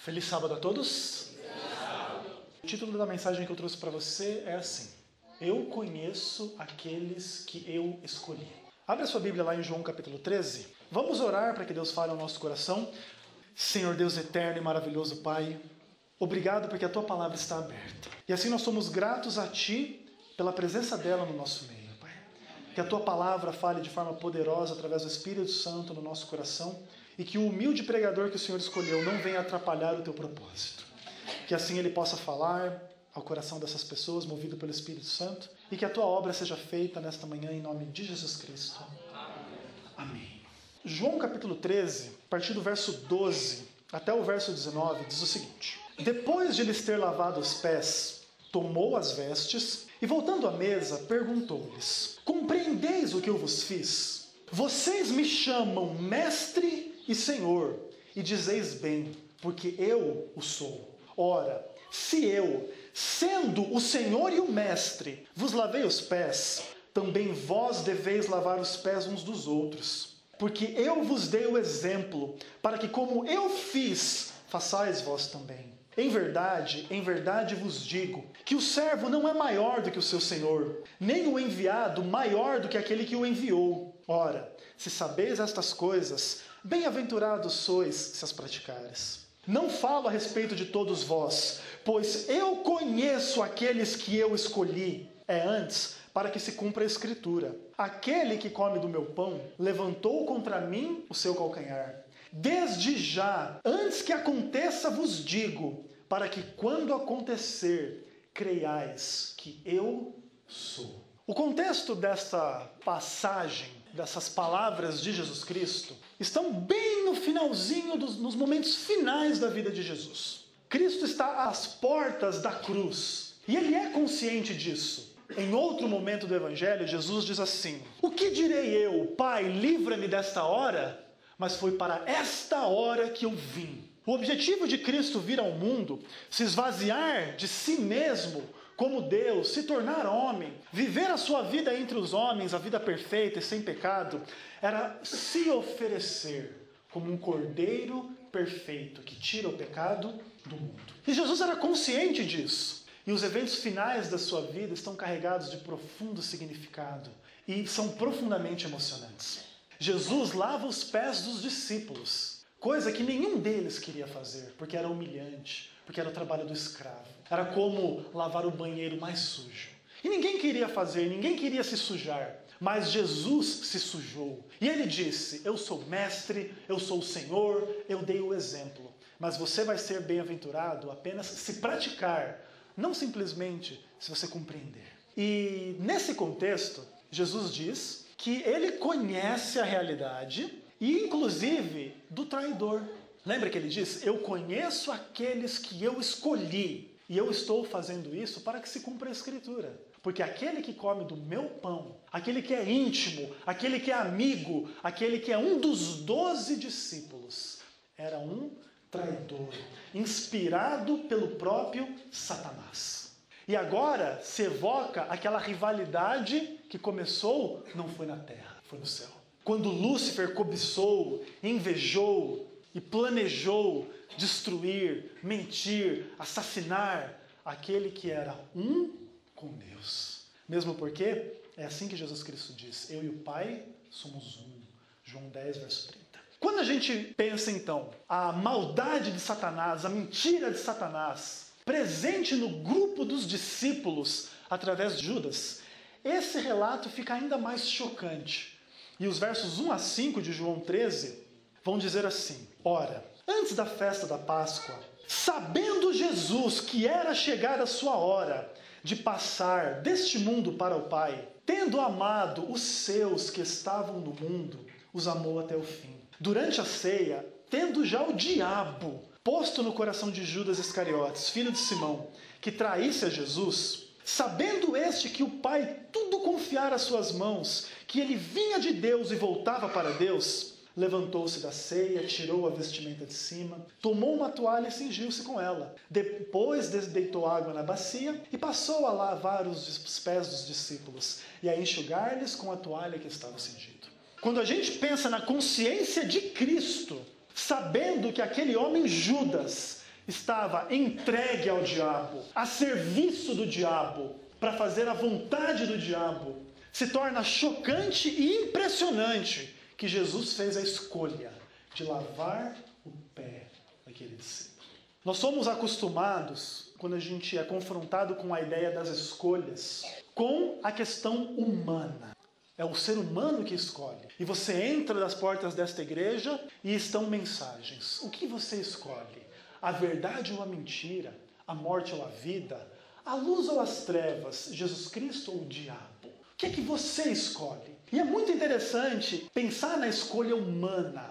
Feliz sábado a todos. O título da mensagem que eu trouxe para você é assim: Eu conheço aqueles que eu escolhi. Abre a sua Bíblia lá em João capítulo 13. Vamos orar para que Deus fale ao nosso coração. Senhor Deus eterno e maravilhoso Pai, obrigado porque a Tua palavra está aberta. E assim nós somos gratos a Ti pela presença dela no nosso meio, Pai. Que a Tua palavra fale de forma poderosa através do Espírito Santo no nosso coração e que o humilde pregador que o Senhor escolheu não venha atrapalhar o Teu propósito. Que assim ele possa falar ao coração dessas pessoas, movido pelo Espírito Santo, e que a Tua obra seja feita nesta manhã em nome de Jesus Cristo. Amém. João capítulo 13, a partir do verso 12 até o verso 19, diz o seguinte: Depois de lhes ter lavado os pés, tomou as vestes e, voltando à mesa, perguntou-lhes: Compreendeis o que eu vos fiz? Vocês me chamam Mestre e Senhor, e dizeis bem, porque eu o sou. Ora, se eu, sendo o Senhor e o Mestre, vos lavei os pés, também vós deveis lavar os pés uns dos outros. Porque eu vos dei o exemplo, para que como eu fiz, façais vós também. Em verdade vos digo, que o servo não é maior do que o seu senhor, nem o enviado maior do que aquele que o enviou. Ora, se sabeis estas coisas, bem-aventurados sois se as praticares. Não falo a respeito de todos vós, pois eu conheço aqueles que eu escolhi. É antes para que se cumpra a Escritura. Aquele que come do meu pão levantou contra mim o seu calcanhar. Desde já, antes que aconteça, vos digo, para que quando acontecer, creiais que eu sou. O contexto desta passagem, dessas palavras de Jesus Cristo, estão bem no finalzinho, nos momentos finais da vida de Jesus. Cristo está às portas da cruz e ele é consciente disso. Em outro momento do Evangelho, Jesus diz assim: O que direi eu? Pai, livra-me desta hora? Mas foi para esta hora que eu vim. O objetivo de Cristo vir ao mundo, se esvaziar de si mesmo como Deus, se tornar homem, viver a sua vida entre os homens, a vida perfeita e sem pecado, era se oferecer como um cordeiro perfeito que tira o pecado do mundo. E Jesus era consciente disso. E os eventos finais da sua vida estão carregados de profundo significado e são profundamente emocionantes. Jesus lava os pés dos discípulos, coisa que nenhum deles queria fazer, porque era humilhante, porque era o trabalho do escravo. Era como lavar o banheiro mais sujo. E ninguém queria fazer, ninguém queria se sujar, mas Jesus se sujou. E ele disse: Eu sou mestre, eu sou o Senhor, eu dei o exemplo. Mas você vai ser bem-aventurado apenas se praticar, não simplesmente se você compreender. E nesse contexto, Jesus diz que ele conhece a realidade e inclusive do traidor. Lembra que ele diz: Eu conheço aqueles que eu escolhi e eu estou fazendo isso para que se cumpra a Escritura. Porque aquele que come do meu pão, aquele que é íntimo, aquele que é amigo, aquele que é um dos 12 discípulos, era um traidor, inspirado pelo próprio Satanás. E agora se evoca aquela rivalidade que começou, não foi na terra, foi no céu. Quando Lúcifer cobiçou, invejou e planejou destruir, mentir, assassinar aquele que era um com Deus. Mesmo porque é assim que Jesus Cristo diz: Eu e o Pai somos um. João 10, verso 30. Quando a gente pensa então a maldade de Satanás, a mentira de Satanás, presente no grupo dos discípulos através de Judas, esse relato fica ainda mais chocante. E os versos 1 a 5 de João 13 vão dizer assim: Ora, antes da festa da Páscoa, sabendo Jesus que era chegada a sua hora de passar deste mundo para o Pai, tendo amado os seus que estavam no mundo, os amou até o fim. Durante a ceia, tendo já o diabo posto no coração de Judas Iscariotes, filho de Simão, que traísse a Jesus, sabendo este que o Pai tudo confiara às suas mãos, que ele vinha de Deus e voltava para Deus, levantou-se da ceia, tirou a vestimenta de cima, tomou uma toalha e cingiu-se com ela. Depois deitou água na bacia e passou a lavar os pés dos discípulos e a enxugar-lhes com a toalha que estava cingido. Quando a gente pensa na consciência de Cristo, sabendo que aquele homem Judas estava entregue ao diabo, a serviço do diabo, para fazer a vontade do diabo, se torna chocante e impressionante que Jesus fez a escolha de lavar o pé daquele discípulo. Nós somos acostumados, quando a gente é confrontado com a ideia das escolhas, com a questão humana. É o ser humano que escolhe. E você entra das portas desta igreja e estão mensagens. O que você escolhe? A verdade ou a mentira? A morte ou a vida? A luz ou as trevas? Jesus Cristo ou o diabo? O que é que você escolhe? E é muito interessante pensar na escolha humana.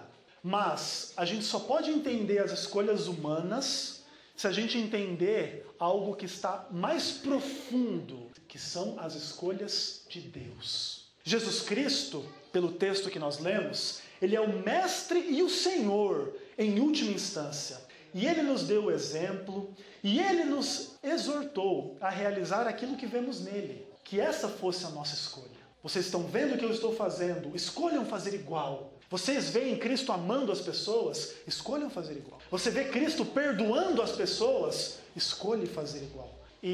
Mas a gente só pode entender as escolhas humanas se a gente entender algo que está mais profundo, que são as escolhas de Deus. Jesus Cristo, pelo texto que nós lemos, ele é o mestre e o Senhor em última instância. E ele nos deu o exemplo e ele nos exortou a realizar aquilo que vemos nele, que essa fosse a nossa escolha. Vocês estão vendo o que eu estou fazendo? Escolham fazer igual. Vocês veem Cristo amando as pessoas? Escolham fazer igual. Você vê Cristo perdoando as pessoas? Escolhe fazer igual.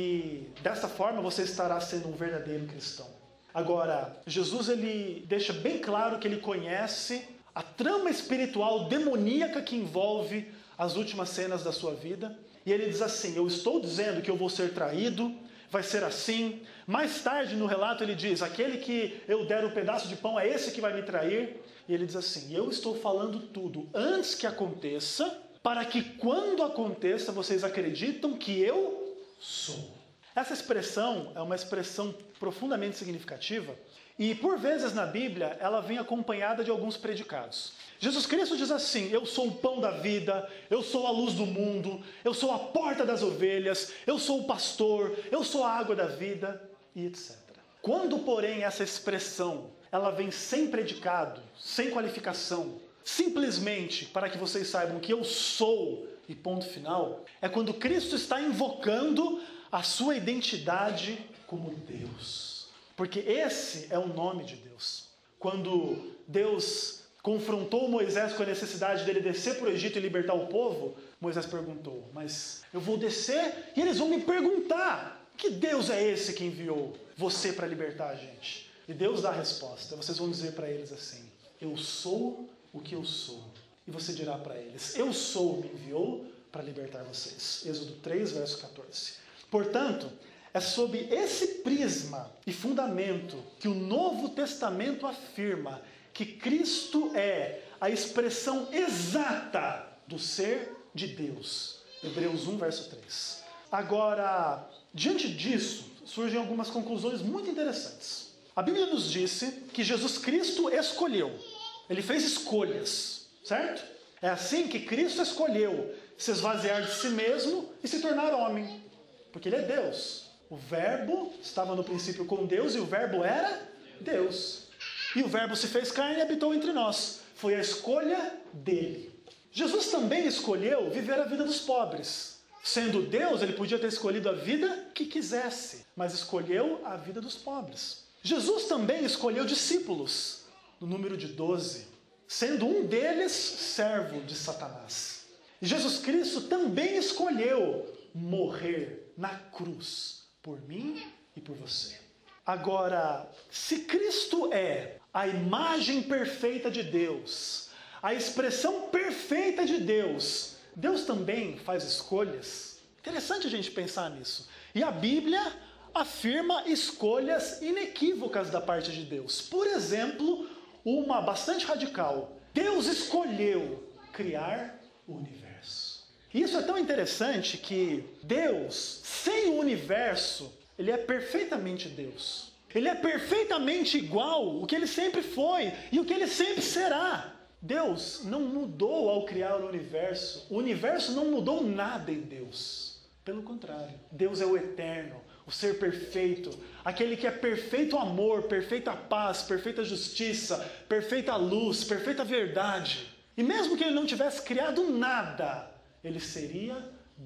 E dessa forma você estará sendo um verdadeiro cristão. Agora, Jesus ele deixa bem claro que ele conhece a trama espiritual demoníaca que envolve as últimas cenas da sua vida. E ele diz assim: eu estou dizendo que eu vou ser traído, vai ser assim. Mais tarde no relato ele diz: aquele que eu der um pedaço de pão é esse que vai me trair. E ele diz assim: eu estou falando tudo antes que aconteça, para que quando aconteça vocês acreditam que eu sou. Essa expressão é uma expressão profundamente significativa e por vezes na Bíblia ela vem acompanhada de alguns predicados. Jesus Cristo diz assim: eu sou o pão da vida, eu sou a luz do mundo, eu sou a porta das ovelhas, eu sou o pastor, eu sou a água da vida e etc. Quando, porém, essa expressão ela vem sem predicado, sem qualificação, simplesmente para que vocês saibam que eu sou e ponto final, é quando Cristo está invocando a sua identidade como Deus. Porque esse é o nome de Deus. Quando Deus confrontou Moisés com a necessidade dele descer para o Egito e libertar o povo, Moisés perguntou: mas eu vou descer e eles vão me perguntar: que Deus é esse que enviou você para libertar a gente? E Deus dá a resposta. Vocês vão dizer para eles assim: eu sou o que eu sou. E você dirá para eles: eu sou, me enviou para libertar vocês. Êxodo 3, verso 14. Portanto, é sob esse prisma e fundamento que o Novo Testamento afirma que Cristo é a expressão exata do ser de Deus. Hebreus 1, verso 3. Agora, diante disso, surgem algumas conclusões muito interessantes. A Bíblia nos disse que Jesus Cristo escolheu. Ele fez escolhas, certo? É assim que Cristo escolheu se esvaziar de si mesmo e se tornar homem. Porque ele é Deus. O verbo estava no princípio com Deus e o verbo era Deus. E o verbo se fez carne e habitou entre nós. Foi a escolha dele. Jesus também escolheu viver a vida dos pobres. Sendo Deus, ele podia ter escolhido a vida que quisesse, mas escolheu a vida dos pobres. Jesus também escolheu discípulos, no número de 12, sendo um deles servo de Satanás. E Jesus Cristo também escolheu morrer na cruz, por mim e por você. Agora, se Cristo é a imagem perfeita de Deus, a expressão perfeita de Deus, Deus também faz escolhas? Interessante a gente pensar nisso. E a Bíblia afirma escolhas inequívocas da parte de Deus. Por exemplo, uma bastante radical: Deus escolheu criar o universo. Isso é tão interessante que Deus, sem o universo, ele é perfeitamente Deus. Ele é perfeitamente igual o que ele sempre foi e o que ele sempre será. Deus não mudou ao criar o universo não mudou nada em Deus. Pelo contrário, Deus é o eterno, o ser perfeito, aquele que é perfeito amor, perfeita paz, perfeita justiça, perfeita luz, perfeita verdade. E mesmo que ele não tivesse criado nada, ele seria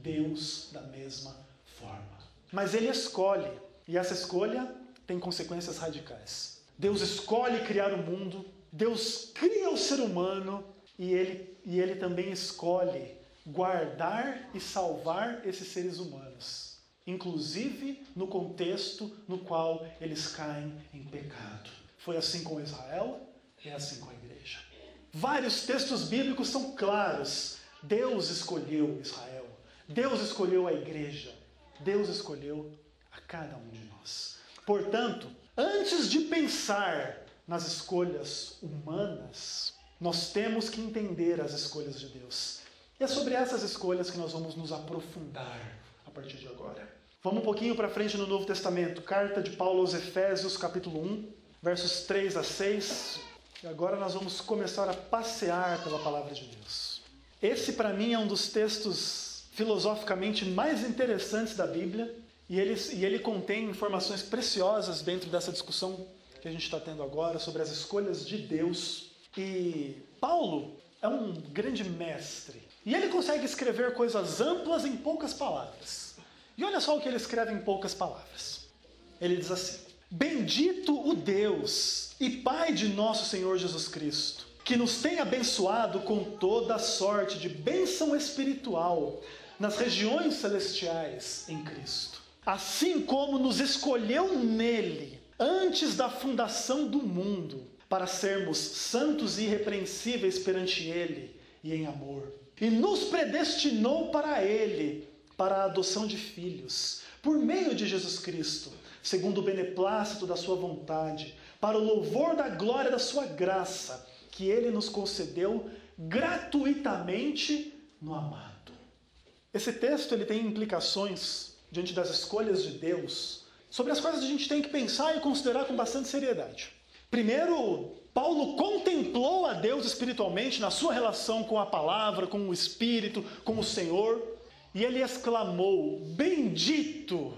Deus da mesma forma. Mas ele escolhe, e essa escolha tem consequências radicais. Deus escolhe criar o mundo, Deus cria o ser humano, e ele também escolhe guardar e salvar esses seres humanos, inclusive no contexto no qual eles caem em pecado. Foi assim com Israel, é assim com a igreja. Vários textos bíblicos são claros. Deus escolheu Israel, Deus escolheu a igreja, Deus escolheu a cada um de nós. Portanto, antes de pensar nas escolhas humanas, nós temos que entender as escolhas de Deus. E é sobre essas escolhas que nós vamos nos aprofundar a partir de agora. Vamos um pouquinho para frente no Novo Testamento. Carta de Paulo aos Efésios, capítulo 1, versos 3 a 6. E agora nós vamos começar a passear pela palavra de Deus. Esse, para mim, é um dos textos filosoficamente mais interessantes da Bíblia. E ele contém informações preciosas dentro dessa discussão que a gente está tendo agora sobre as escolhas de Deus. E Paulo é um grande mestre. E ele consegue escrever coisas amplas em poucas palavras. E olha só o que ele escreve em poucas palavras. Ele diz assim: Bendito o Deus e Pai de nosso Senhor Jesus Cristo, que nos tem abençoado com toda a sorte de bênção espiritual nas regiões celestiais em Cristo. Assim como nos escolheu nele, antes da fundação do mundo, para sermos santos e irrepreensíveis perante ele e em amor. E nos predestinou para ele, para a adoção de filhos, por meio de Jesus Cristo, segundo o beneplácito da sua vontade, para o louvor da glória da sua graça, que ele nos concedeu gratuitamente no amado. Esse texto ele tem implicações diante das escolhas de Deus, sobre as quais a gente tem que pensar e considerar com bastante seriedade. Primeiro, Paulo contemplou a Deus espiritualmente na sua relação com a palavra, com o Espírito, com o Senhor, e ele exclamou: Bendito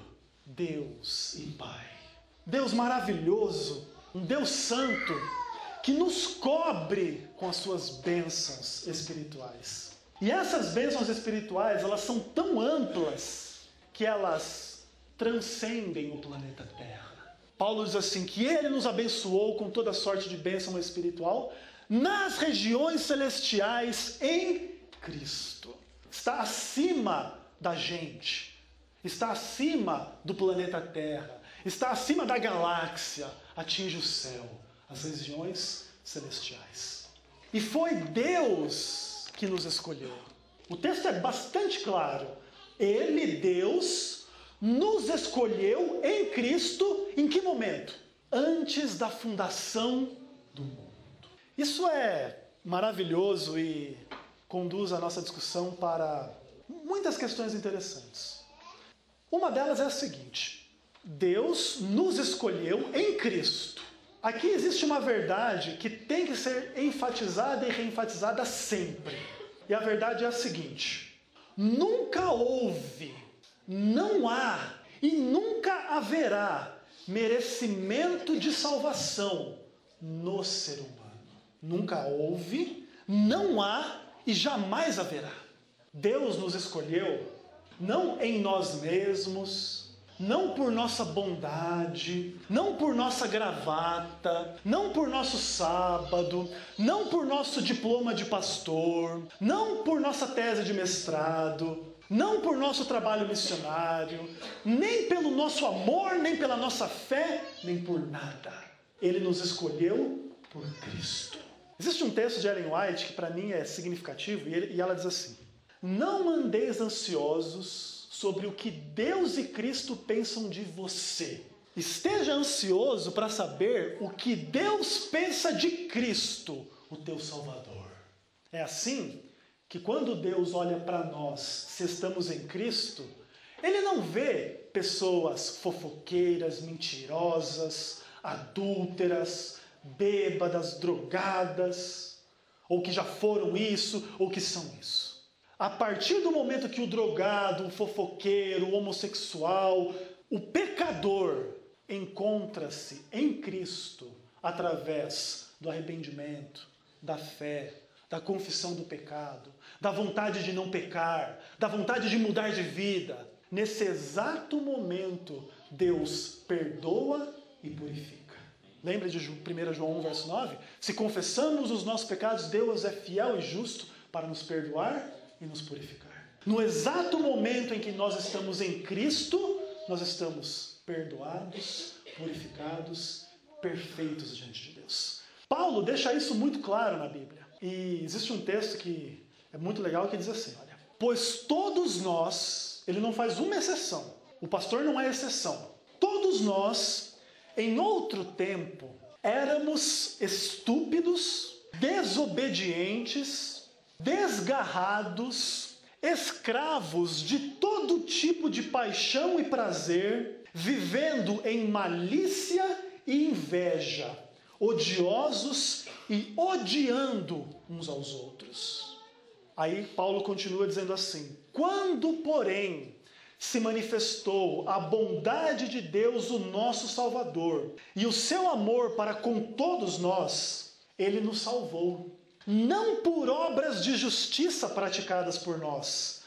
Deus e Pai. Deus maravilhoso, um Deus santo, que nos cobre com as suas bênçãos espirituais. E essas bênçãos espirituais, elas são tão amplas que elas transcendem o planeta Terra. Paulo diz assim, que ele nos abençoou com toda sorte de bênção espiritual nas regiões celestiais em Cristo. Está acima da gente, está acima do planeta Terra, está acima da galáxia, atinge o céu, as regiões celestiais. E foi Deus que nos escolheu. O texto é bastante claro. Ele, Deus, nos escolheu em Cristo, em que momento? Antes da fundação do mundo. Isso é maravilhoso e conduz a nossa discussão para muitas questões interessantes. Uma delas é a seguinte: Deus nos escolheu em Cristo. Aqui existe uma verdade que tem que ser enfatizada e reenfatizada sempre. E a verdade é a seguinte: nunca houve, não há e nunca haverá merecimento de salvação no ser humano. Nunca houve, não há e jamais haverá. Deus nos escolheu não em nós mesmos, não por nossa bondade, não por nossa gravata, não por nosso sábado, não por nosso diploma de pastor, não por nossa tese de mestrado, não por nosso trabalho missionário, nem pelo nosso amor, nem pela nossa fé, nem por nada. Ele nos escolheu por Cristo. Existe um texto de Ellen White que para mim é significativo e ela diz assim: não andeis ansiosos sobre o que Deus e Cristo pensam de você. Esteja ansioso para saber o que Deus pensa de Cristo, o teu Salvador. É assim que quando Deus olha para nós, se estamos em Cristo, Ele não vê pessoas fofoqueiras, mentirosas, adúlteras, bêbadas, drogadas, ou que já foram isso, ou que são isso. A partir do momento que o drogado, o fofoqueiro, o homossexual, o pecador encontra-se em Cristo através do arrependimento, da fé, da confissão do pecado, da vontade de não pecar, da vontade de mudar de vida, nesse exato momento Deus perdoa e purifica. Lembra de 1 João 1, verso 9? Se confessamos os nossos pecados, Deus é fiel e justo para nos perdoar e nos purificar. No exato momento em que nós estamos em Cristo, nós estamos perdoados, purificados, perfeitos diante de Deus. Paulo deixa isso muito claro na Bíblia. E existe um texto que é muito legal que diz assim, olha, pois todos nós, ele não faz uma exceção, o pastor não é exceção, todos nós, em outro tempo, éramos estúpidos, desobedientes, desgarrados, escravos de todo tipo de paixão e prazer, vivendo em malícia e inveja, odiosos e odiando uns aos outros. Aí Paulo continua dizendo assim, quando, porém, se manifestou a bondade de Deus, o nosso Salvador, e o seu amor para com todos nós, ele nos salvou, não por obras de justiça praticadas por nós,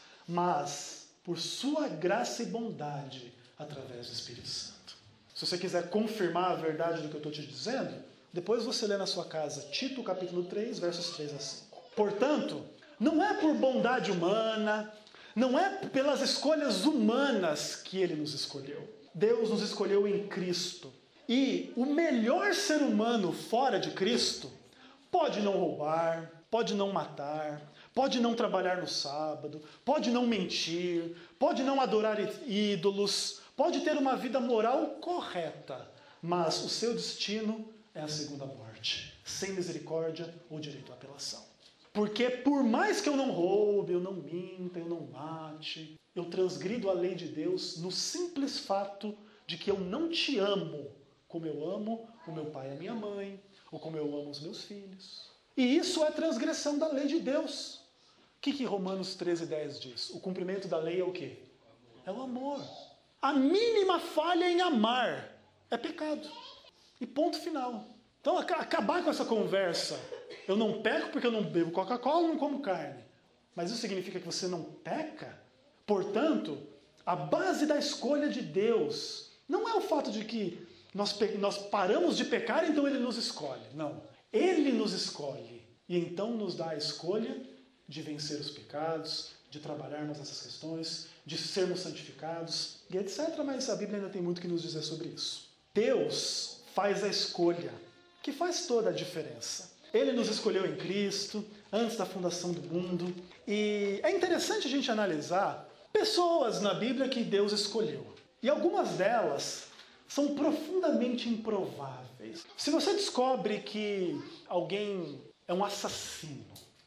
mas por sua graça e bondade através do Espírito Santo. Se você quiser confirmar a verdade do que eu estou te dizendo, depois você lê na sua casa Tito capítulo 3, versos 3 a 5. Portanto, não é por bondade humana, não é pelas escolhas humanas que ele nos escolheu. Deus nos escolheu em Cristo. E o melhor ser humano fora de Cristo pode não roubar, pode não matar, pode não trabalhar no sábado, pode não mentir, pode não adorar ídolos, pode ter uma vida moral correta, mas o seu destino é a segunda morte, sem misericórdia ou direito à apelação. Porque por mais que eu não roube, eu não minta, eu não mate, eu transgrido a lei de Deus no simples fato de que eu não te amo como eu amo o meu pai e a minha mãe, ou como eu amo os meus filhos. E isso é transgressão da lei de Deus. O que Romanos 13:10 diz? O cumprimento da lei é o quê? É o amor. A mínima falha em amar é pecado. E ponto final. Então, acabar com essa conversa. Eu não peco porque eu não bebo Coca-Cola, não como carne. Mas isso significa que você não peca? Portanto, a base da escolha de Deus não é o fato de que nós paramos de pecar, então Ele nos escolhe. Não. Ele nos escolhe. E então nos dá a escolha de vencer os pecados, de trabalharmos essas questões, de sermos santificados, e etc. Mas a Bíblia ainda tem muito que nos dizer sobre isso. Deus faz a escolha, que faz toda a diferença. Ele nos escolheu em Cristo, antes da fundação do mundo. E é interessante a gente analisar pessoas na Bíblia que Deus escolheu. E algumas delas são profundamente improváveis. Se você descobre que alguém é um assassino,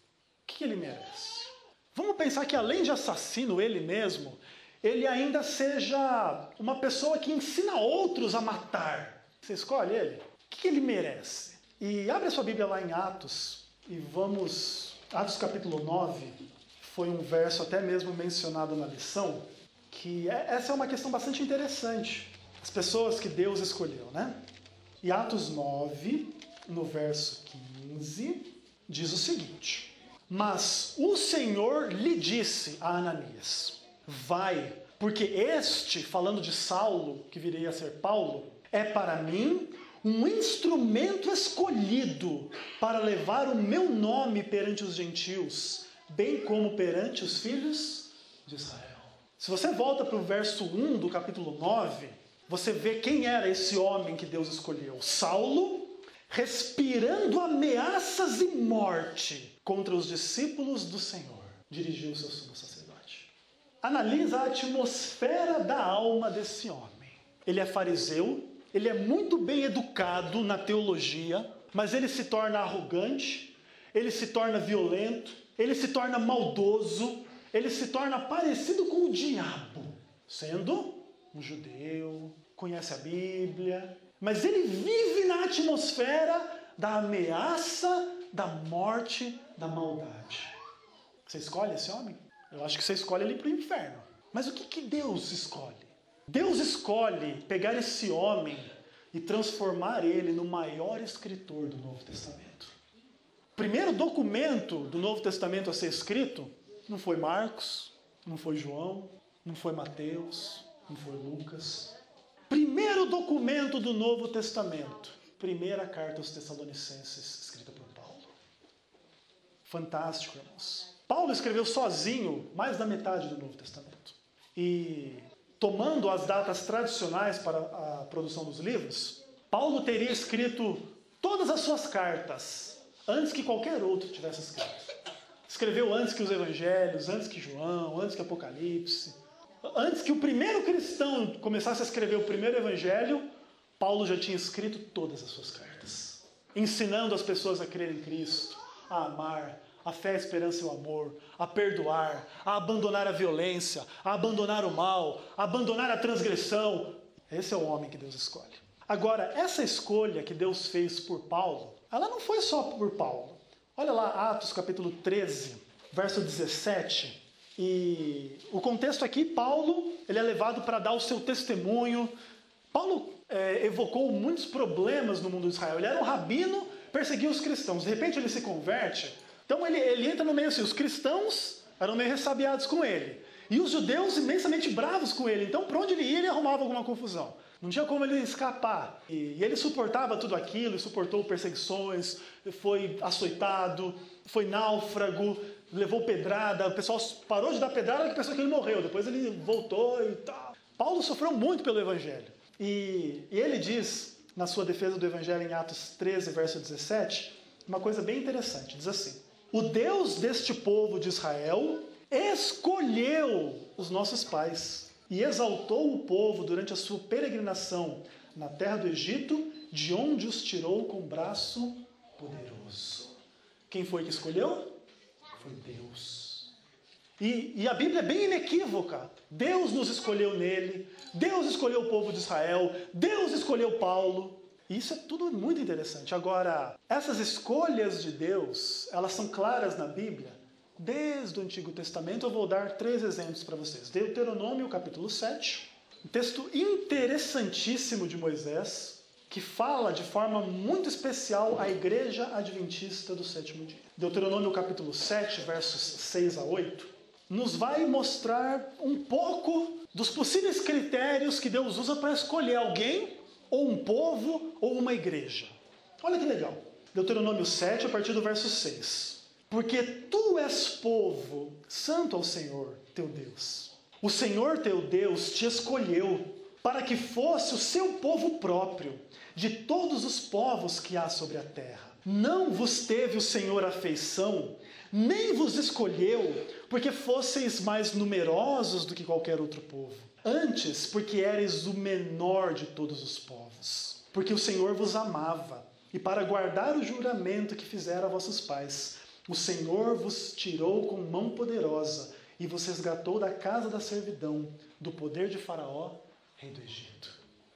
o que ele merece? Vamos pensar que além de assassino, ele mesmo, ele ainda seja uma pessoa que ensina outros a matar. Você escolhe ele? O que ele merece? E abre a sua Bíblia lá em Atos, e vamos... Atos capítulo 9, foi um verso até mesmo mencionado na lição, que essa é uma questão bastante interessante. As pessoas que Deus escolheu, né? E Atos 9, no verso 15, diz o seguinte: mas o Senhor lhe disse a Ananias, vai, porque este, falando de Saulo, que viria a ser Paulo, é para mim um instrumento escolhido para levar o meu nome perante os gentios, bem como perante os filhos de Israel. Se você volta para o verso 1 do capítulo 9, você vê quem era esse homem que Deus escolheu. Saulo, respirando ameaças e morte contra os discípulos do Senhor, dirigiu o seu sumo sacerdote. Analisa a atmosfera da alma desse homem. Ele é fariseu, ele é muito bem educado na teologia, mas ele se torna arrogante, ele se torna violento, ele se torna maldoso, ele se torna parecido com o diabo, sendo um judeu, conhece a Bíblia, mas ele vive na atmosfera da ameaça, da morte, da maldade. Você escolhe esse homem? Eu acho que você escolhe ele para o inferno. Mas o que Deus escolhe? Deus escolhe pegar esse homem e transformar ele no maior escritor do Novo Testamento. O primeiro documento do Novo Testamento a ser escrito não foi Marcos, não foi João, não foi Mateus, não foi Lucas. Primeiro documento do Novo Testamento, primeira carta aos Tessalonicenses, escrita por Paulo. Fantástico, irmãos. Paulo escreveu sozinho mais da metade do Novo Testamento. E tomando as datas tradicionais para a produção dos livros, Paulo teria escrito todas as suas cartas antes que qualquer outro tivesse escrito. Escreveu antes que os evangelhos, antes que João, antes que Apocalipse. Antes que o primeiro cristão começasse a escrever o primeiro evangelho, Paulo já tinha escrito todas as suas cartas, ensinando as pessoas a crer em Cristo, a amar, a fé, a esperança e o amor, a perdoar, a abandonar a violência, a abandonar o mal, a abandonar a transgressão. Esse é o homem que Deus escolhe. Agora, essa escolha que Deus fez por Paulo, ela não foi só por Paulo. Olha lá, Atos capítulo 13, verso 17. E o contexto aqui, Paulo, ele é levado para dar o seu testemunho. Paulo evocou muitos problemas no mundo de Israel. Ele era um rabino, perseguia os cristãos. De repente ele se converte. Então ele entra no meio assim, os cristãos eram meio ressabiados com ele. E os judeus imensamente bravos com ele. Então, para onde ele ia, ele arrumava alguma confusão. Não tinha como ele escapar. E ele suportava tudo aquilo, suportou perseguições, foi açoitado, foi náufrago, levou pedrada. O pessoal parou de dar pedrada e pensou que ele morreu. Depois ele voltou e tal. Paulo sofreu muito pelo evangelho. E ele diz, na sua defesa do evangelho em Atos 13, verso 17, uma coisa bem interessante. Diz assim: o Deus deste povo de Israel escolheu os nossos pais e exaltou o povo durante a sua peregrinação na terra do Egito, de onde os tirou com braço poderoso. Quem foi que escolheu? Foi Deus. E a Bíblia é bem inequívoca. Deus nos escolheu nele, Deus escolheu o povo de Israel, Deus escolheu Paulo. Isso é tudo muito interessante. Agora, essas escolhas de Deus, elas são claras na Bíblia. Desde o Antigo Testamento, eu vou dar 3 exemplos para vocês. Deuteronômio, capítulo 7, um texto interessantíssimo de Moisés, que fala de forma muito especial à igreja adventista do sétimo dia. Deuteronômio, capítulo 7, versos 6 a 8, nos vai mostrar um pouco dos possíveis critérios que Deus usa para escolher alguém, ou um povo, ou uma igreja. Olha que legal. Deuteronômio 7, a partir do verso 6. Porque tu és povo santo ao Senhor teu Deus. O Senhor teu Deus te escolheu para que fosse o seu povo próprio de todos os povos que há sobre a terra. Não vos teve o Senhor afeição, nem vos escolheu porque fosseis mais numerosos do que qualquer outro povo. Antes, porque éreis o menor de todos os povos. Porque o Senhor vos amava, e para guardar o juramento que fizera a vossos pais, o Senhor vos tirou com mão poderosa e vos resgatou da casa da servidão, do poder de Faraó, rei do Egito.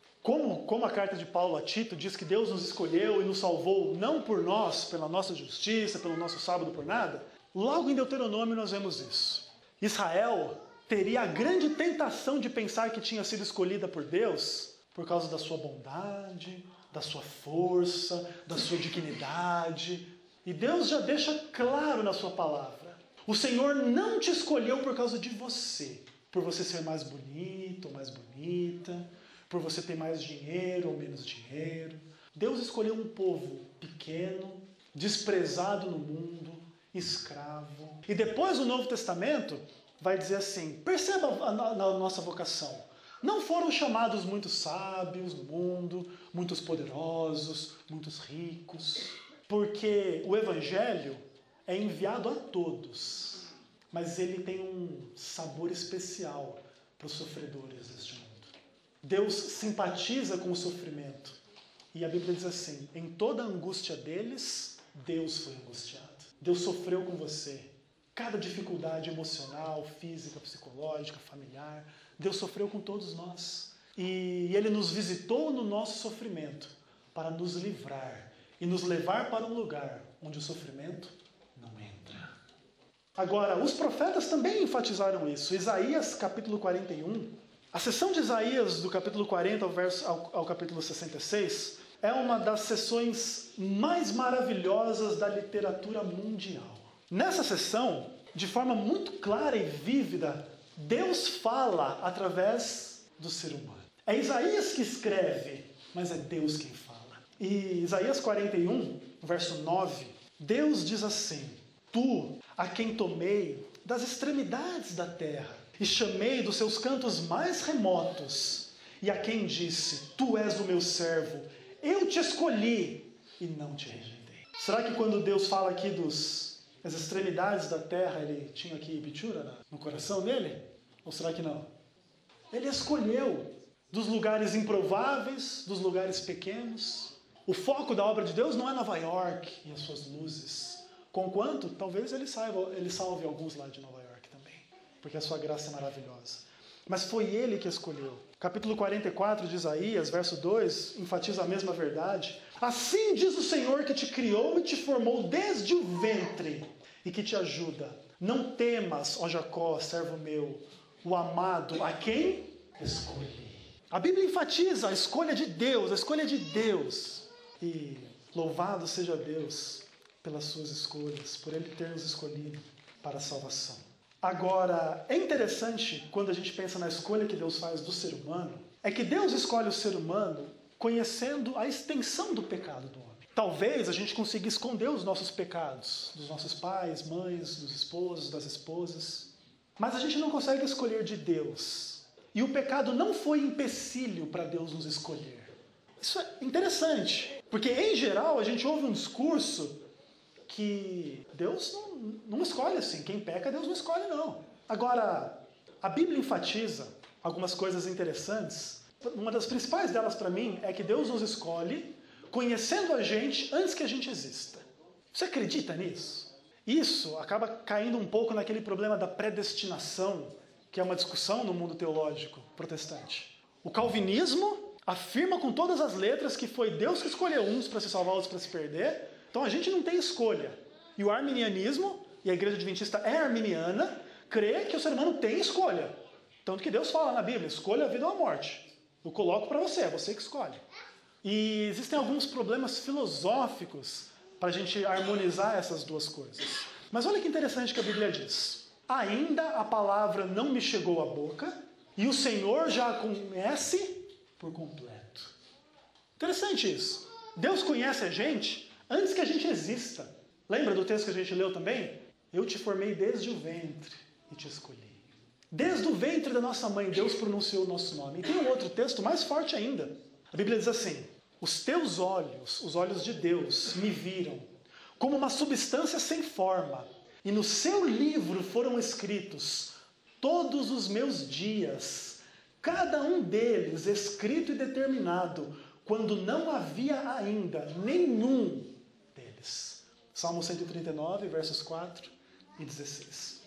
Como a carta de Paulo a Tito diz que Deus nos escolheu e nos salvou não por nós, pela nossa justiça, pelo nosso sábado, por nada, logo em Deuteronômio nós vemos isso. Israel teria a grande tentação de pensar que tinha sido escolhida por Deus por causa da sua bondade, da sua força, da sua dignidade. E Deus já deixa claro na sua palavra: o Senhor não te escolheu por causa de você, por você ser mais bonito ou mais bonita, por você ter mais dinheiro ou menos dinheiro. Deus escolheu um povo pequeno, desprezado no mundo, escravo. E depois o Novo Testamento vai dizer assim: perceba na nossa vocação. Não foram chamados muitos sábios no mundo, muitos poderosos, muitos ricos. Porque o Evangelho é enviado a todos, mas ele tem um sabor especial para os sofredores deste mundo. Deus simpatiza com o sofrimento. E a Bíblia diz assim: em toda a angústia deles, Deus foi angustiado. Deus sofreu com você. Cada dificuldade emocional, física, psicológica, familiar, Deus sofreu com todos nós. E Ele nos visitou no nosso sofrimento para nos livrar e nos levar para um lugar onde o sofrimento não entra. Agora, os profetas também enfatizaram isso. Isaías, capítulo 41, a sessão de Isaías, do capítulo 40 ao capítulo 66, é uma das sessões mais maravilhosas da literatura mundial. Nessa sessão, de forma muito clara e vívida, Deus fala através do ser humano. É Isaías que escreve, mas é Deus quem fala. E Isaías 41, verso 9, Deus diz assim: tu, a quem tomei das extremidades da terra e chamei dos seus cantos mais remotos, e a quem disse, tu és o meu servo, eu te escolhi e não te rejeitei. Será que quando Deus fala aqui das extremidades da terra, ele tinha aqui Ibitura no coração dele? Ou será que não? Ele escolheu dos lugares improváveis, dos lugares pequenos. O foco da obra de Deus não é Nova York e as suas luzes, conquanto talvez ele salve alguns lá de Nova York também, porque a sua graça é maravilhosa. Mas foi ele que escolheu. Capítulo 44 de Isaías, verso 2, enfatiza a mesma verdade. Assim diz o Senhor que te criou e te formou desde o ventre e que te ajuda. Não temas, ó Jacó, servo meu, o amado a quem escolhi. A Bíblia enfatiza a escolha de Deus, a escolha de Deus. E louvado seja Deus pelas suas escolhas, por Ele ter nos escolhido para a salvação. Agora, é interessante quando a gente pensa na escolha que Deus faz do ser humano, é que Deus escolhe o ser humano conhecendo a extensão do pecado do homem. Talvez a gente consiga esconder os nossos pecados, dos nossos pais, mães, dos esposos, das esposas, mas a gente não consegue escolher de Deus. E o pecado não foi empecilho para Deus nos escolher. Isso é interessante, porque em geral a gente ouve um discurso que Deus não escolhe assim. Quem peca, Deus não escolhe, não. Agora, a Bíblia enfatiza algumas coisas interessantes. Uma das principais delas para mim é que Deus nos escolhe conhecendo a gente antes que a gente exista. Você acredita nisso? Isso acaba caindo um pouco naquele problema da predestinação, que é uma discussão no mundo teológico protestante. O calvinismo afirma com todas as letras que foi Deus que escolheu uns para se salvar, outros para se perder. Então a gente não tem escolha. E o arminianismo, e a igreja adventista é arminiana, crê que o ser humano tem escolha. Tanto que Deus fala na Bíblia, escolha a vida ou a morte. Eu coloco para você, é você que escolhe. E existem alguns problemas filosóficos para a gente harmonizar essas duas coisas. Mas olha que interessante que a Bíblia diz. Ainda a palavra não me chegou à boca, e o Senhor já a conhece por completo. Interessante isso. Deus conhece a gente antes que a gente exista. Lembra do texto que a gente leu também? Eu te formei desde o ventre e te escolhi. Desde o ventre da nossa mãe, Deus pronunciou o nosso nome. E tem um outro texto mais forte ainda. A Bíblia diz assim, os teus olhos, os olhos de Deus, me viram como uma substância sem forma. E no seu livro foram escritos todos os meus dias, cada um deles escrito e determinado, quando não havia ainda nenhum deles. Salmo 139, versos 4 e 16.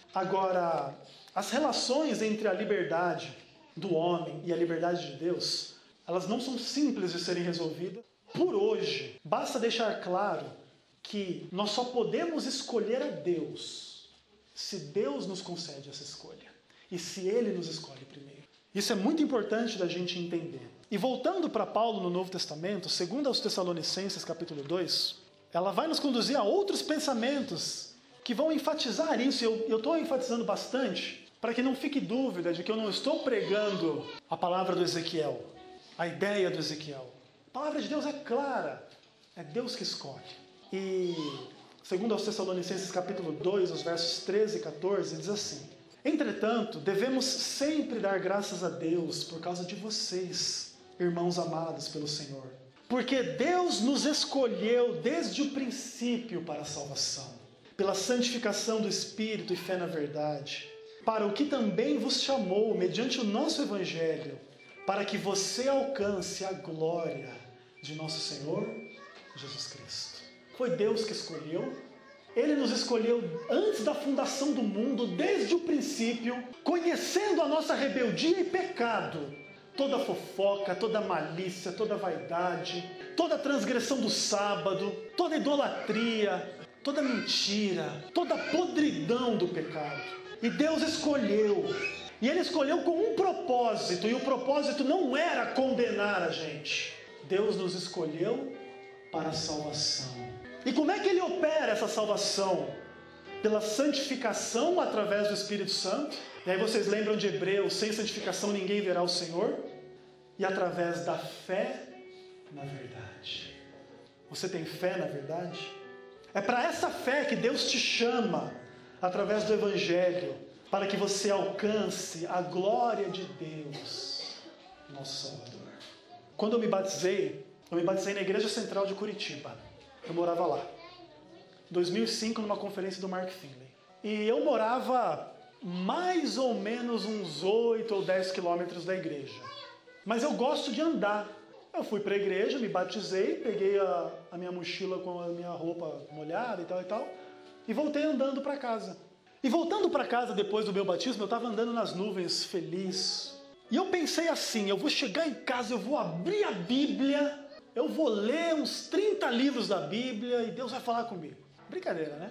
Agora, as relações entre a liberdade do homem e a liberdade de Deus, elas não são simples de serem resolvidas por hoje. Basta deixar claro que nós só podemos escolher a Deus se Deus nos concede essa escolha e se Ele nos escolhe primeiro. Isso é muito importante da gente entender. E voltando para Paulo no Novo Testamento, segundo aos Tessalonicenses capítulo 2, ela vai nos conduzir a outros pensamentos que vão enfatizar isso. Eu estou enfatizando bastante para que não fique dúvida de que eu não estou pregando a palavra do Ezequiel, a ideia do Ezequiel. A palavra de Deus é clara, é Deus que escolhe. E segundo aos Tessalonicenses capítulo 2, os versos 13 e 14, diz assim: entretanto, devemos sempre dar graças a Deus por causa de vocês, irmãos amados pelo Senhor. Porque Deus nos escolheu desde o princípio para a salvação, pela santificação do Espírito e fé na verdade, para o que também vos chamou, mediante o nosso Evangelho, para que você alcance a glória de nosso Senhor Jesus Cristo. Foi Deus que escolheu. Ele nos escolheu antes da fundação do mundo, desde o princípio, conhecendo a nossa rebeldia e pecado, toda fofoca, toda malícia, toda vaidade, toda transgressão do sábado, toda idolatria, toda mentira, toda podridão do pecado. E Deus escolheu. E Ele escolheu com um propósito, e o propósito não era condenar a gente. Deus nos escolheu para a salvação. E como é que Ele opera essa salvação? Pela santificação através do Espírito Santo. E aí vocês lembram de Hebreus, sem santificação ninguém verá o Senhor. E através da fé na verdade. Você tem fé na verdade? É para essa fé que Deus te chama através do Evangelho, para que você alcance a glória de Deus, nosso Salvador. Quando eu me batizei na Igreja Central de Curitiba. Eu morava lá. 2005, numa conferência do Mark Finley. E eu morava mais ou menos uns 8 ou 10 quilômetros da igreja. Mas eu gosto de andar. Eu fui para a igreja, me batizei, peguei a minha mochila com a minha roupa molhada e tal, e voltei andando para casa. E voltando para casa depois do meu batismo, eu estava andando nas nuvens, feliz. E eu pensei assim, eu vou chegar em casa, eu vou abrir a Bíblia, eu vou ler uns 30 livros da Bíblia e Deus vai falar comigo. Brincadeira, né?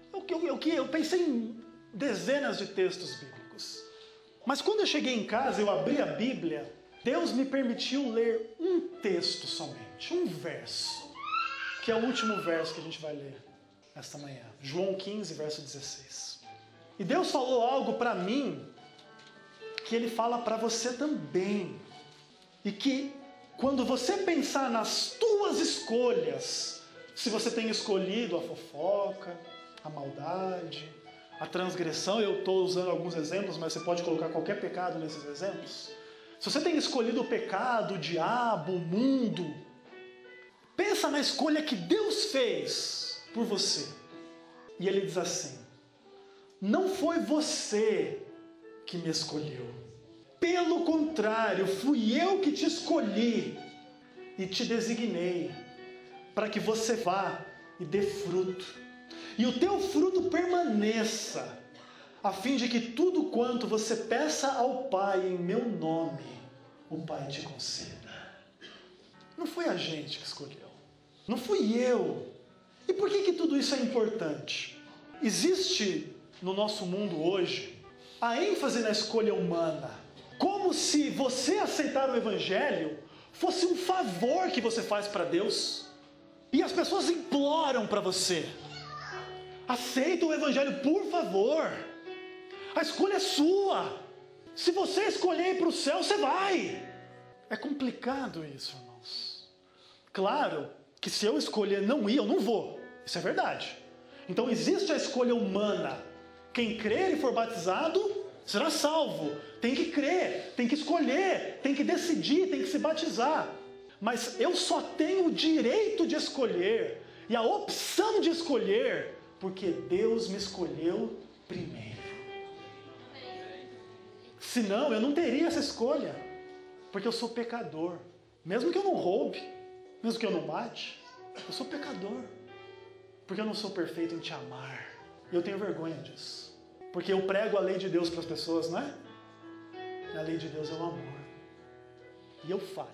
Eu pensei em dezenas de textos bíblicos. Mas quando eu cheguei em casa, eu abri a Bíblia, Deus me permitiu ler um texto somente, um verso, que é o último verso que a gente vai ler esta manhã. João 15, verso 16. E Deus falou algo para mim que Ele fala para você também. E que quando você pensar nas tuas escolhas, se você tem escolhido a fofoca, a maldade, a transgressão, eu estou usando alguns exemplos, mas você pode colocar qualquer pecado nesses exemplos. Se você tem escolhido o pecado, o diabo, o mundo, pensa na escolha que Deus fez por você. E Ele diz assim: não foi você que me escolheu. Pelo contrário, fui eu que te escolhi e te designei para que você vá e dê fruto. E o teu fruto permaneça, a fim de que tudo quanto você peça ao Pai em meu nome, o Pai te conceda. Não foi a gente que escolheu. Não fui eu. E por que tudo isso é importante? Existe no nosso mundo hoje a ênfase na escolha humana, como se você aceitar o Evangelho fosse um favor que você faz para Deus. E as pessoas imploram para você: aceita o Evangelho, por favor. A escolha é sua. Se você escolher ir para o céu, você vai. É complicado isso, irmãos. Claro que se eu escolher não ir, eu não vou. Isso é verdade. Então existe a escolha humana. Quem crer e for batizado será salvo. Tem que crer, tem que escolher, tem que decidir, tem que se batizar. Mas eu só tenho o direito de escolher e a opção de escolher porque Deus me escolheu primeiro. Senão eu não teria essa escolha, porque eu sou pecador. Mesmo que eu não roube, mesmo que eu não mate, eu sou pecador. Porque eu não sou perfeito em te amar. E eu tenho vergonha disso. Porque eu prego a lei de Deus para as pessoas, não é? A lei de Deus é o amor. E eu falho.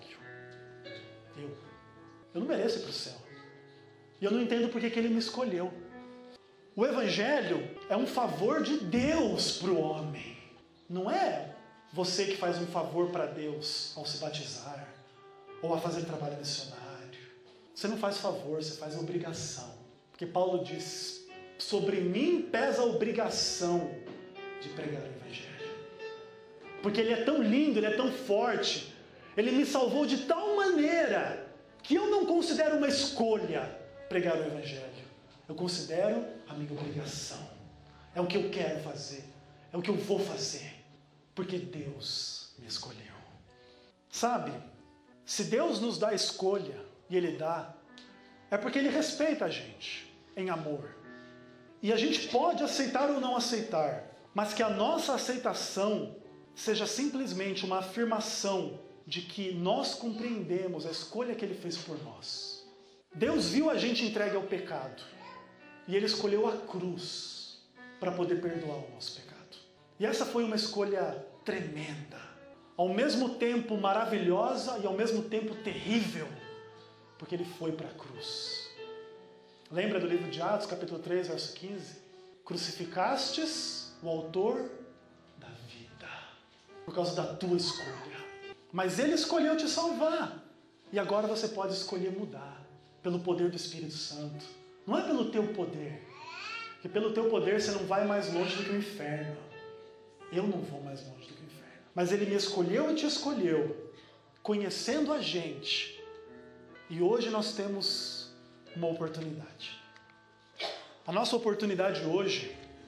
Eu não mereço ir para o céu. E eu não entendo porque que Ele me escolheu. O Evangelho é um favor de Deus para o homem. Não é você que faz um favor para Deus ao se batizar ou a fazer trabalho missionário. Você não faz favor, você faz obrigação. Porque Paulo diz: sobre mim pesa a obrigação de pregar o Evangelho. Porque Ele é tão lindo, Ele é tão forte, Ele me salvou de tal maneira que eu não considero uma escolha pregar o Evangelho. Eu considero a minha obrigação. É o que eu quero fazer, é o que eu vou fazer, porque Deus me escolheu. Sabe, se Deus nos dá escolha, e Ele dá, é porque Ele respeita a gente em amor. E a gente pode aceitar ou não aceitar, mas que a nossa aceitação seja simplesmente uma afirmação de que nós compreendemos a escolha que Ele fez por nós. Deus viu a gente entregue ao pecado e Ele escolheu a cruz para poder perdoar o nosso pecado. E essa foi uma escolha tremenda, ao mesmo tempo maravilhosa e ao mesmo tempo terrível, porque Ele foi para a cruz. Lembra do livro de Atos, capítulo 3, verso 15? Crucificastes o autor da vida, por causa da tua escolha. Mas Ele escolheu te salvar. E agora você pode escolher mudar, pelo poder do Espírito Santo. Não é pelo teu poder, porque pelo teu poder você não vai mais longe do que o inferno. Eu não vou mais longe do que o inferno. Mas Ele me escolheu e te escolheu, conhecendo a gente. E hoje nós temos uma oportunidade. A nossa oportunidade hoje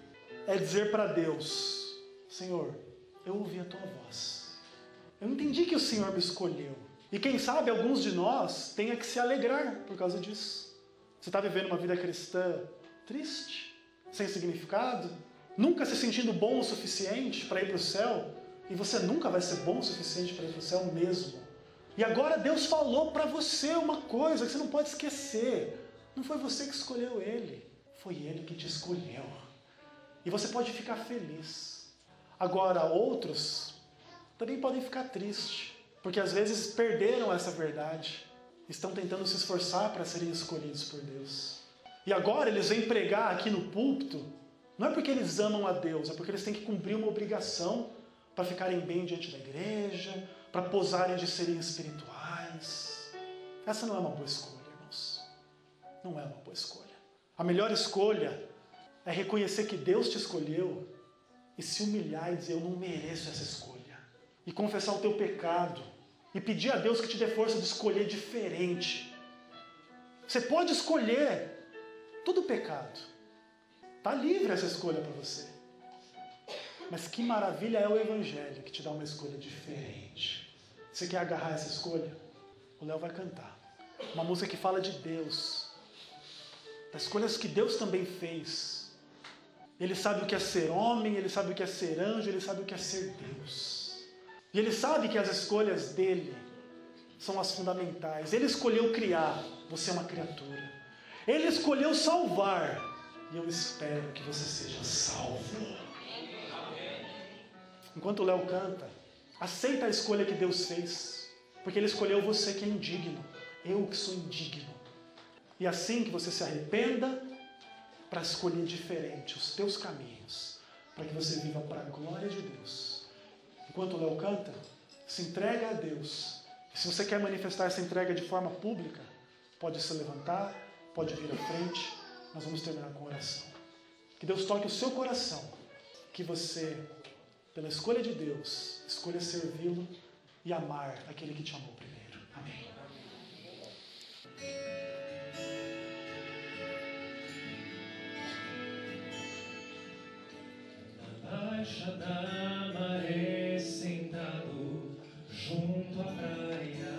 é dizer para Deus: Senhor, eu ouvi a tua voz. Eu entendi que o Senhor me escolheu. E quem sabe alguns de nós tenha que se alegrar por causa disso. Você está vivendo uma vida cristã triste, sem significado, nunca se sentindo bom o suficiente para ir para o céu, e você nunca vai ser bom o suficiente para ir para o céu mesmo. E agora Deus falou para você uma coisa que você não pode esquecer. Não foi você que escolheu Ele, foi Ele que te escolheu. E você pode ficar feliz. Agora, outros também podem ficar tristes, porque às vezes perderam essa verdade, estão tentando se esforçar para serem escolhidos por Deus. E agora eles vêm pregar aqui no púlpito, não é porque eles amam a Deus, é porque eles têm que cumprir uma obrigação para ficarem bem diante da igreja, para posarem de serem espirituais. Essa não é uma boa escolha, irmãos. Não é uma boa escolha. A melhor escolha é reconhecer que Deus te escolheu e se humilhar e dizer: eu não mereço essa escolha. E confessar o teu pecado e pedir a Deus que te dê força de escolher diferente. Você pode escolher todo pecado. Está livre essa escolha para você. Mas que maravilha é o Evangelho que te dá uma escolha diferente. Você quer agarrar essa escolha? O Léo vai cantar uma música que fala de Deus, das escolhas que Deus também fez. Ele sabe o que é ser homem, ele sabe o que é ser anjo, ele sabe o que é ser Deus. E ele sabe que as escolhas dele são as fundamentais. Ele escolheu criar, você é uma criatura. Ele escolheu salvar, e eu espero que você seja salvo. Enquanto o Léo canta, aceita a escolha que Deus fez, porque Ele escolheu você que é indigno, eu que sou indigno. E assim que você se arrependa para escolher diferente os teus caminhos, para que você viva para a glória de Deus. Enquanto o Léo canta, se entrega a Deus. E se você quer manifestar essa entrega de forma pública, pode se levantar, pode vir à frente. Nós vamos terminar com oração. Que Deus toque o seu coração, que você, pela escolha de Deus, escolha servi-lo e amar aquele que te amou primeiro. Amém. Na baixa da maré, sentado junto à praia,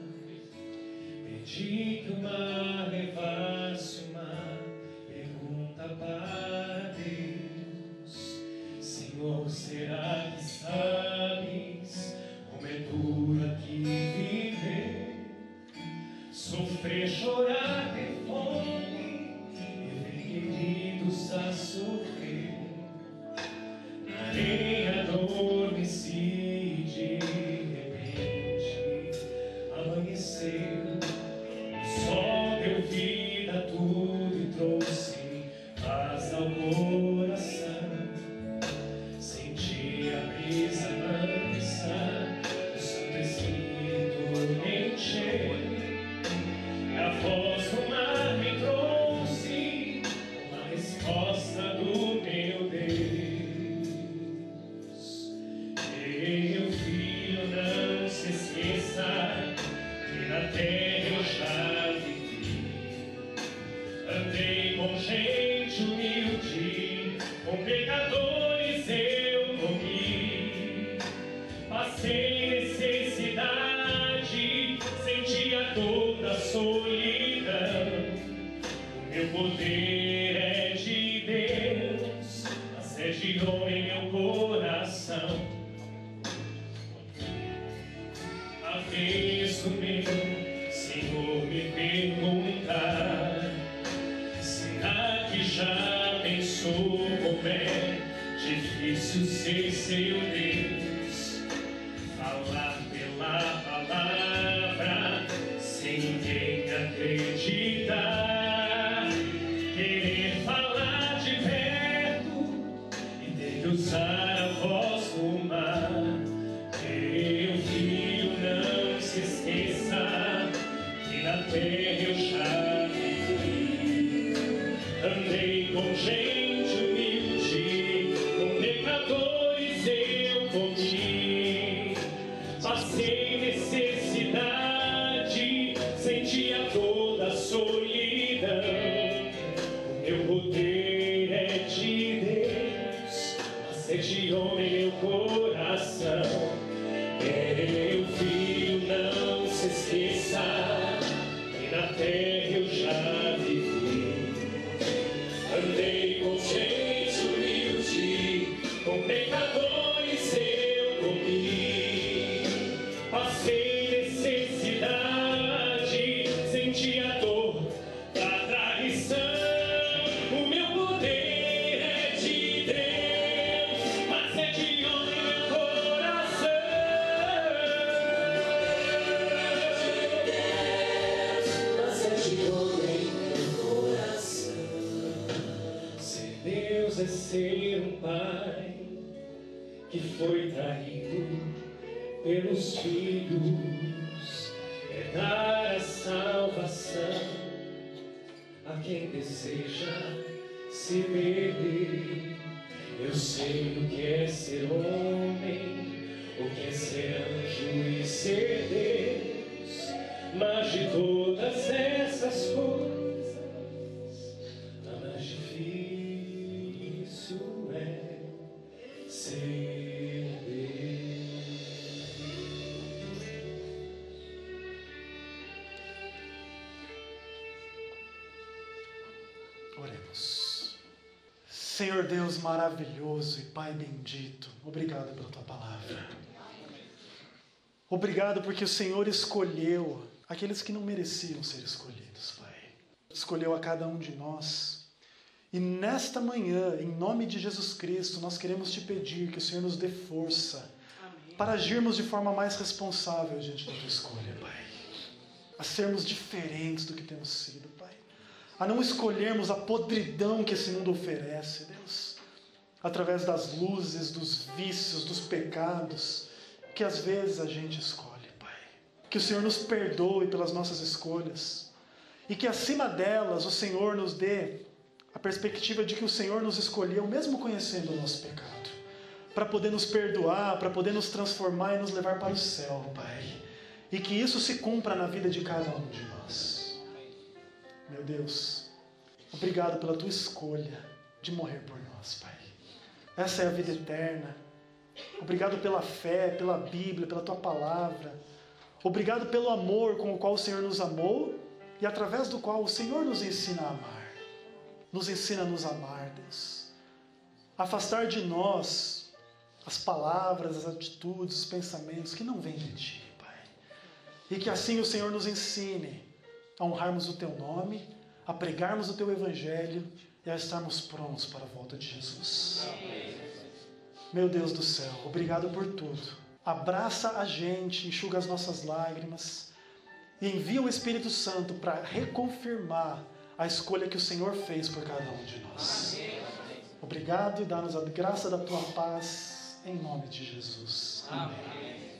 pedi que o mar levasse uma pergunta para Deus: Senhor, será que sabes como é duro aqui viver? Sofrer, chorar, ter fome e ver queridos a sofrer. Na areia adormeci, de repente amanheceu. O sol deu vida a tudo e trouxe paz ao coração. Senti a brisa mansa, o Santo Espírito me encheu. E a voz do mar me trouxe uma resposta do meu Deus. Meu filho, não se esqueça que na terra eu já vivi. Andei com gente humilde, com pecadores eu comi. Passei necessidade, senti a dor da solidão. O meu poder é de Deus, mas é de homem meu coração. A vez do meu Senhor me perguntar: será que já pensou como é difícil ser seu Deus? Falar pela palavra sem ninguém acreditar, querer falar de perto e ter que usar a voz do mar. Meu filho, não se esqueça que na terra eu já vivi. Andei com gente humilde, com pecadores eu comi. Passei necessidade, senti a dor da solidão. Meu filho, não se esqueça que na terra eu já vivi. Andei com gente humilde, com pecadores eu comi. Passei necessidade, senti a dor da traição. O meu poder é de Deus, mas é de homem meu coração. Mas é de homem meu coração. Ser Deus é ser um pai que foi traído pelos filhos, é dar a salvação a quem deseja se perder. Eu sei o que é ser homem, o que é ser anjo e ser Deus, mas de todas essas coisas, a mais difícil é ser Deus. Oremos. Senhor Deus maravilhoso e Pai bendito, obrigado pela Tua palavra. Obrigado porque o Senhor escolheu aqueles que não mereciam ser escolhidos, Pai. Escolheu a cada um de nós. E nesta manhã, em nome de Jesus Cristo, nós queremos te pedir que o Senhor nos dê força para agirmos de forma mais responsável diante da Tua escolha, Pai. A sermos diferentes do que temos sido, Pai. A não escolhermos a podridão que esse mundo oferece, Deus, através das luzes, dos vícios, dos pecados, que às vezes a gente escolhe, Pai. Que o Senhor nos perdoe pelas nossas escolhas e que acima delas o Senhor nos dê a perspectiva de que o Senhor nos escolheu, mesmo conhecendo o nosso pecado, para poder nos perdoar, para poder nos transformar e nos levar para o céu, Pai. E que isso se cumpra na vida de cada um de nós. Meu Deus, obrigado pela Tua escolha de morrer por nós, Pai. Essa é a vida eterna. Obrigado pela fé, pela Bíblia, pela Tua palavra. Obrigado pelo amor com o qual o Senhor nos amou e através do qual o Senhor nos ensina a amar. Nos ensina a nos amar, Deus. Afastar de nós as palavras, as atitudes, os pensamentos que não vêm de Ti, Pai. E que assim o Senhor nos ensine a honrarmos o Teu nome, a pregarmos o Teu Evangelho e a estarmos prontos para a volta de Jesus. Amém. Meu Deus do céu, obrigado por tudo. Abraça a gente, enxuga as nossas lágrimas e envia o Espírito Santo para reconfirmar a escolha que o Senhor fez por cada um de nós. Obrigado e dá-nos a graça da Tua paz, em nome de Jesus. Amém.